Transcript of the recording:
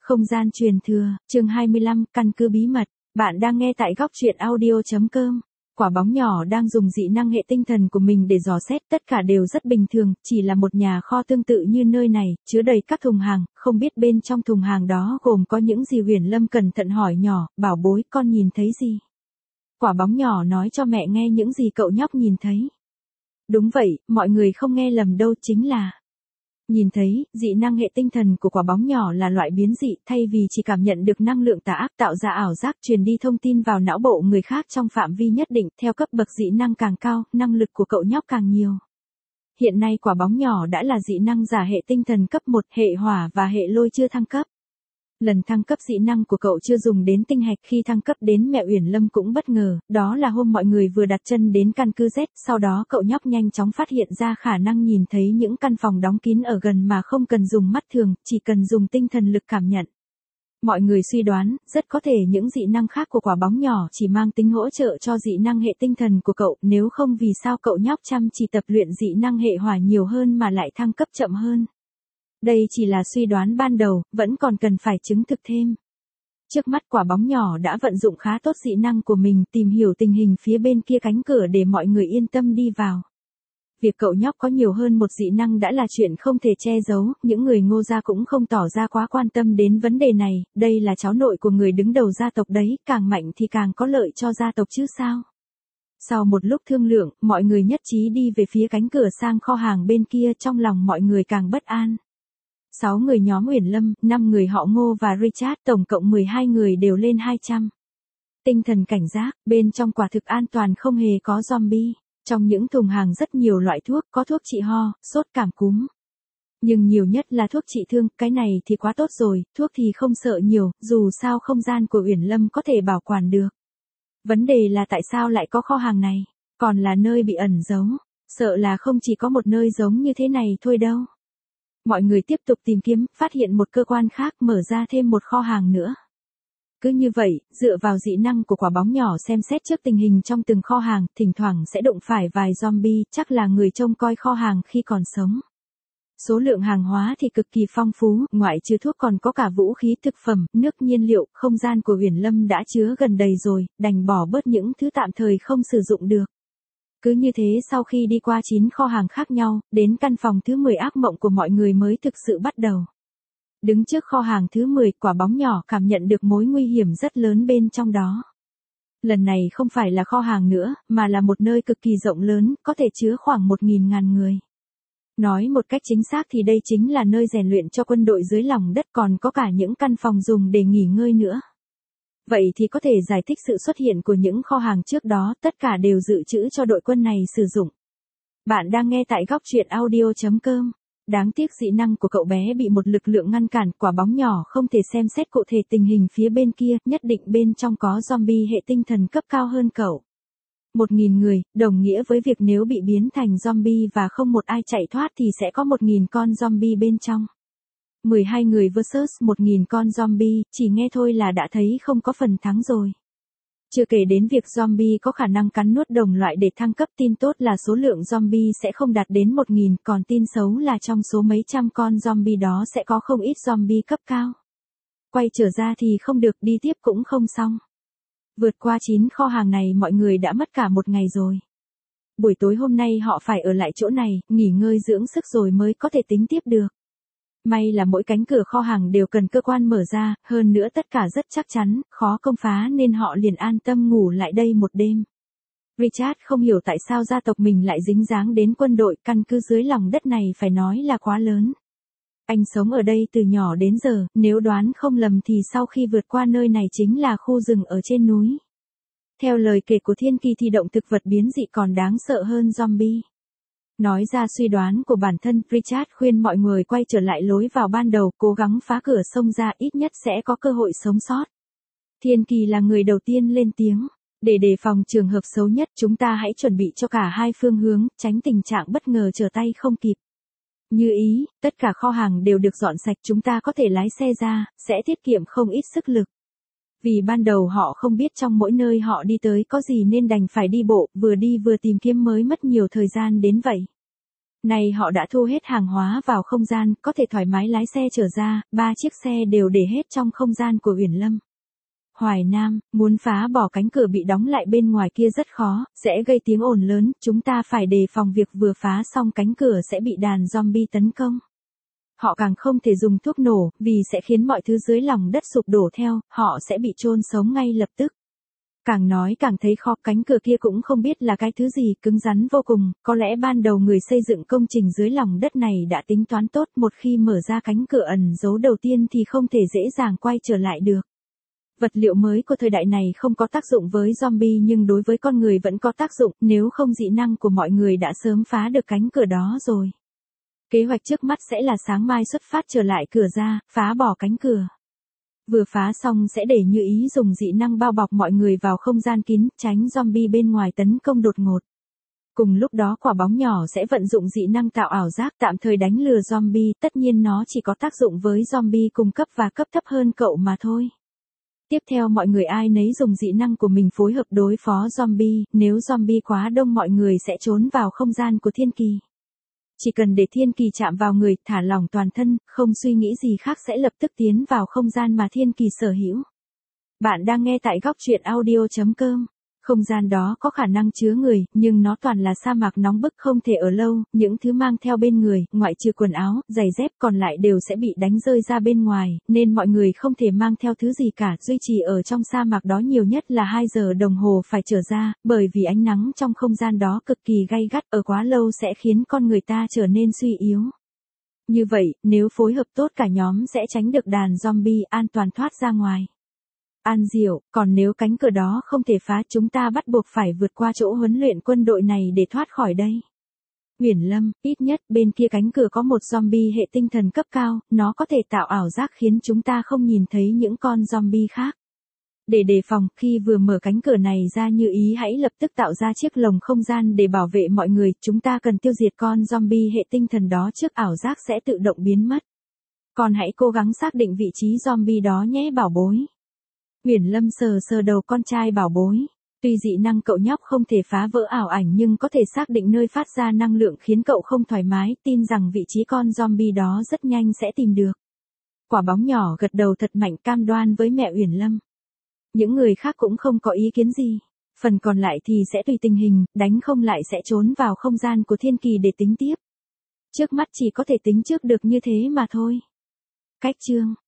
Không gian truyền thừa, chương 25, căn cứ bí mật. Bạn đang nghe tại góc truyện audio.com. Quả bóng nhỏ đang dùng dị năng hệ tinh thần của mình để dò xét, tất cả đều rất bình thường, chỉ là một nhà kho tương tự như nơi này, chứa đầy các thùng hàng, không biết bên trong thùng hàng đó gồm có những gì. Huyền Lâm cẩn thận hỏi nhỏ, bảo bối, con nhìn thấy gì? Quả bóng nhỏ nói cho mẹ nghe những gì cậu nhóc nhìn thấy. Đúng vậy, mọi người không nghe lầm đâu, chính là nhìn thấy, dị năng hệ tinh thần của quả bóng nhỏ là loại biến dị, thay vì chỉ cảm nhận được năng lượng tà ác tạo ra ảo giác truyền đi thông tin vào não bộ người khác trong phạm vi nhất định, theo cấp bậc dị năng càng cao, năng lực của cậu nhóc càng nhiều. Hiện nay quả bóng nhỏ đã là dị năng giả hệ tinh thần cấp 1, hệ hỏa và hệ lôi chưa thăng cấp. Lần thăng cấp dị năng của cậu chưa dùng đến tinh hạch, khi thăng cấp đến mẹ Uyển Lâm cũng bất ngờ, đó là hôm mọi người vừa đặt chân đến căn cứ Z, sau đó cậu nhóc nhanh chóng phát hiện ra khả năng nhìn thấy những căn phòng đóng kín ở gần mà không cần dùng mắt thường, chỉ cần dùng tinh thần lực cảm nhận. Mọi người suy đoán, rất có thể những dị năng khác của quả bóng nhỏ chỉ mang tính hỗ trợ cho dị năng hệ tinh thần của cậu, nếu không vì sao cậu nhóc chăm chỉ tập luyện dị năng hệ hỏa nhiều hơn mà lại thăng cấp chậm hơn. Đây chỉ là suy đoán ban đầu, vẫn còn cần phải chứng thực thêm. Trước mắt quả bóng nhỏ đã vận dụng khá tốt dị năng của mình, tìm hiểu tình hình phía bên kia cánh cửa để mọi người yên tâm đi vào. Việc cậu nhóc có nhiều hơn một dị năng đã là chuyện không thể che giấu, những người Ngô gia cũng không tỏ ra quá quan tâm đến vấn đề này, đây là cháu nội của người đứng đầu gia tộc đấy, càng mạnh thì càng có lợi cho gia tộc chứ sao. Sau một lúc thương lượng, mọi người nhất trí đi về phía cánh cửa sang kho hàng bên kia, trong lòng mọi người càng bất an. 6 người nhóm Uyển Lâm, 5 người họ Ngô và Richard, tổng cộng 12 người đều lên 200. Tinh thần cảnh giác, bên trong quả thực an toàn, không hề có zombie. Trong những thùng hàng rất nhiều loại thuốc, có thuốc trị ho, sốt, cảm cúm. Nhưng nhiều nhất là thuốc trị thương, cái này thì quá tốt rồi, thuốc thì không sợ nhiều, dù sao không gian của Uyển Lâm có thể bảo quản được. Vấn đề là tại sao lại có kho hàng này, còn là nơi bị ẩn giấu, sợ là không chỉ có một nơi giống như thế này thôi đâu. Mọi người tiếp tục tìm kiếm, phát hiện một cơ quan khác mở ra thêm một kho hàng nữa. Cứ như vậy, dựa vào dị năng của quả bóng nhỏ xem xét trước tình hình trong từng kho hàng, thỉnh thoảng sẽ đụng phải vài zombie, chắc là người trông coi kho hàng khi còn sống. Số lượng hàng hóa thì cực kỳ phong phú, ngoại trừ thuốc còn có cả vũ khí, thực phẩm, nước, nhiên liệu, không gian của Uyển Lâm đã chứa gần đầy rồi, đành bỏ bớt những thứ tạm thời không sử dụng được. Cứ như thế sau khi đi qua 9 kho hàng khác nhau, đến căn phòng thứ 10 ác mộng của mọi người mới thực sự bắt đầu. Đứng trước kho hàng thứ 10, quả bóng nhỏ cảm nhận được mối nguy hiểm rất lớn bên trong đó. Lần này không phải là kho hàng nữa, mà là một nơi cực kỳ rộng lớn, có thể chứa khoảng 1.000 người. Nói một cách chính xác thì đây chính là nơi rèn luyện cho quân đội dưới lòng đất, còn có cả những căn phòng dùng để nghỉ ngơi nữa. Vậy thì có thể giải thích sự xuất hiện của những kho hàng trước đó, tất cả đều dự trữ cho đội quân này sử dụng. Bạn đang nghe tại góc truyện audio.com. Đáng tiếc dị năng của cậu bé bị một lực lượng ngăn cản, quả bóng nhỏ không thể xem xét cụ thể tình hình phía bên kia, nhất định bên trong có zombie hệ tinh thần cấp cao hơn cậu. 1.000 người, đồng nghĩa với việc nếu bị biến thành zombie và không một ai chạy thoát thì sẽ có 1.000 con zombie bên trong. 12 người vs 1.000 con zombie, chỉ nghe thôi là đã thấy không có phần thắng rồi. Chưa kể đến việc zombie có khả năng cắn nuốt đồng loại để thăng cấp, tin tốt là số lượng zombie sẽ không đạt đến 1.000, còn tin xấu là trong số mấy trăm con zombie đó sẽ có không ít zombie cấp cao. Quay trở ra thì không được, đi tiếp cũng không xong. Vượt qua 9 kho hàng này mọi người đã mất cả một ngày rồi. Buổi tối hôm nay họ phải ở lại chỗ này, nghỉ ngơi dưỡng sức rồi mới có thể tính tiếp được. May là mỗi cánh cửa kho hàng đều cần cơ quan mở ra, hơn nữa tất cả rất chắc chắn, khó công phá nên họ liền an tâm ngủ lại đây một đêm. Richard không hiểu tại sao gia tộc mình lại dính dáng đến quân đội, căn cứ dưới lòng đất này phải nói là quá lớn. Anh sống ở đây từ nhỏ đến giờ, nếu đoán không lầm thì sau khi vượt qua nơi này chính là khu rừng ở trên núi. Theo lời kể của Thiên Kỳ thì động thực vật biến dị còn đáng sợ hơn zombie. Nói ra suy đoán của bản thân, Richard khuyên mọi người quay trở lại lối vào ban đầu, cố gắng phá cửa xông ra, ít nhất sẽ có cơ hội sống sót. Thiên Kỳ là người đầu tiên lên tiếng. Để đề phòng trường hợp xấu nhất, chúng ta hãy chuẩn bị cho cả hai phương hướng, tránh tình trạng bất ngờ trở tay không kịp. Như ý, tất cả kho hàng đều được dọn sạch, chúng ta có thể lái xe ra, sẽ tiết kiệm không ít sức lực. Vì ban đầu họ không biết trong mỗi nơi họ đi tới có gì nên đành phải đi bộ, vừa đi vừa tìm kiếm mới mất nhiều thời gian đến vậy. Này họ đã thu hết hàng hóa vào không gian, có thể thoải mái lái xe trở ra, 3 chiếc xe đều để hết trong không gian của Uyển Lâm. Hoài Nam, muốn phá bỏ cánh cửa bị đóng lại bên ngoài kia rất khó, sẽ gây tiếng ồn lớn, chúng ta phải đề phòng việc vừa phá xong cánh cửa sẽ bị đàn zombie tấn công. Họ càng không thể dùng thuốc nổ, vì sẽ khiến mọi thứ dưới lòng đất sụp đổ theo, họ sẽ bị chôn sống ngay lập tức. Càng nói càng thấy khó, cánh cửa kia cũng không biết là cái thứ gì, cứng rắn vô cùng, có lẽ ban đầu người xây dựng công trình dưới lòng đất này đã tính toán tốt, một khi mở ra cánh cửa ẩn giấu đầu tiên thì không thể dễ dàng quay trở lại được. Vật liệu mới của thời đại này không có tác dụng với zombie nhưng đối với con người vẫn có tác dụng, nếu không dị năng của mọi người đã sớm phá được cánh cửa đó rồi. Kế hoạch trước mắt sẽ là sáng mai xuất phát trở lại cửa ra, phá bỏ cánh cửa. Vừa phá xong sẽ để Như Ý dùng dị năng bao bọc mọi người vào không gian kín, tránh zombie bên ngoài tấn công đột ngột. Cùng lúc đó quả bóng nhỏ sẽ vận dụng dị năng tạo ảo giác tạm thời đánh lừa zombie, tất nhiên nó chỉ có tác dụng với zombie cùng cấp và cấp thấp hơn cậu mà thôi. Tiếp theo mọi người ai nấy dùng dị năng của mình phối hợp đối phó zombie, nếu zombie quá đông mọi người sẽ trốn vào không gian của Thiên Kỳ. Chỉ cần để Thiên Kỳ chạm vào người, thả lỏng toàn thân, không suy nghĩ gì khác sẽ lập tức tiến vào không gian mà Thiên Kỳ sở hữu. Bạn đang nghe tại góc truyện audio.com. Không gian đó có khả năng chứa người, nhưng nó toàn là sa mạc nóng bức không thể ở lâu, những thứ mang theo bên người, ngoại trừ quần áo, giày dép còn lại đều sẽ bị đánh rơi ra bên ngoài, nên mọi người không thể mang theo thứ gì cả, duy trì ở trong sa mạc đó nhiều nhất là 2 giờ đồng hồ phải trở ra, bởi vì ánh nắng trong không gian đó cực kỳ gay gắt, ở quá lâu sẽ khiến con người ta trở nên suy yếu. Như vậy, nếu phối hợp tốt cả nhóm sẽ tránh được đàn zombie an toàn thoát ra ngoài. An Diệu, còn nếu cánh cửa đó không thể phá chúng ta bắt buộc phải vượt qua chỗ huấn luyện quân đội này để thoát khỏi đây. Uyển Lâm, ít nhất bên kia cánh cửa có một zombie hệ tinh thần cấp cao, nó có thể tạo ảo giác khiến chúng ta không nhìn thấy những con zombie khác. Để đề phòng, khi vừa mở cánh cửa này ra Như Ý hãy lập tức tạo ra chiếc lồng không gian để bảo vệ mọi người, chúng ta cần tiêu diệt con zombie hệ tinh thần đó trước ảo giác sẽ tự động biến mất. Còn hãy cố gắng xác định vị trí zombie đó nhé bảo bối. Uyển Lâm sờ sờ đầu con trai bảo bối. Tuy dị năng cậu nhóc không thể phá vỡ ảo ảnh nhưng có thể xác định nơi phát ra năng lượng khiến cậu không thoải mái, tin rằng vị trí con zombie đó rất nhanh sẽ tìm được. Quả bóng nhỏ gật đầu thật mạnh cam đoan với mẹ Uyển Lâm. Những người khác cũng không có ý kiến gì. Phần còn lại thì sẽ tùy tình hình, đánh không lại sẽ trốn vào không gian của Thiên Kỳ để tính tiếp. Trước mắt chỉ có thể tính trước được như thế mà thôi. Cách chương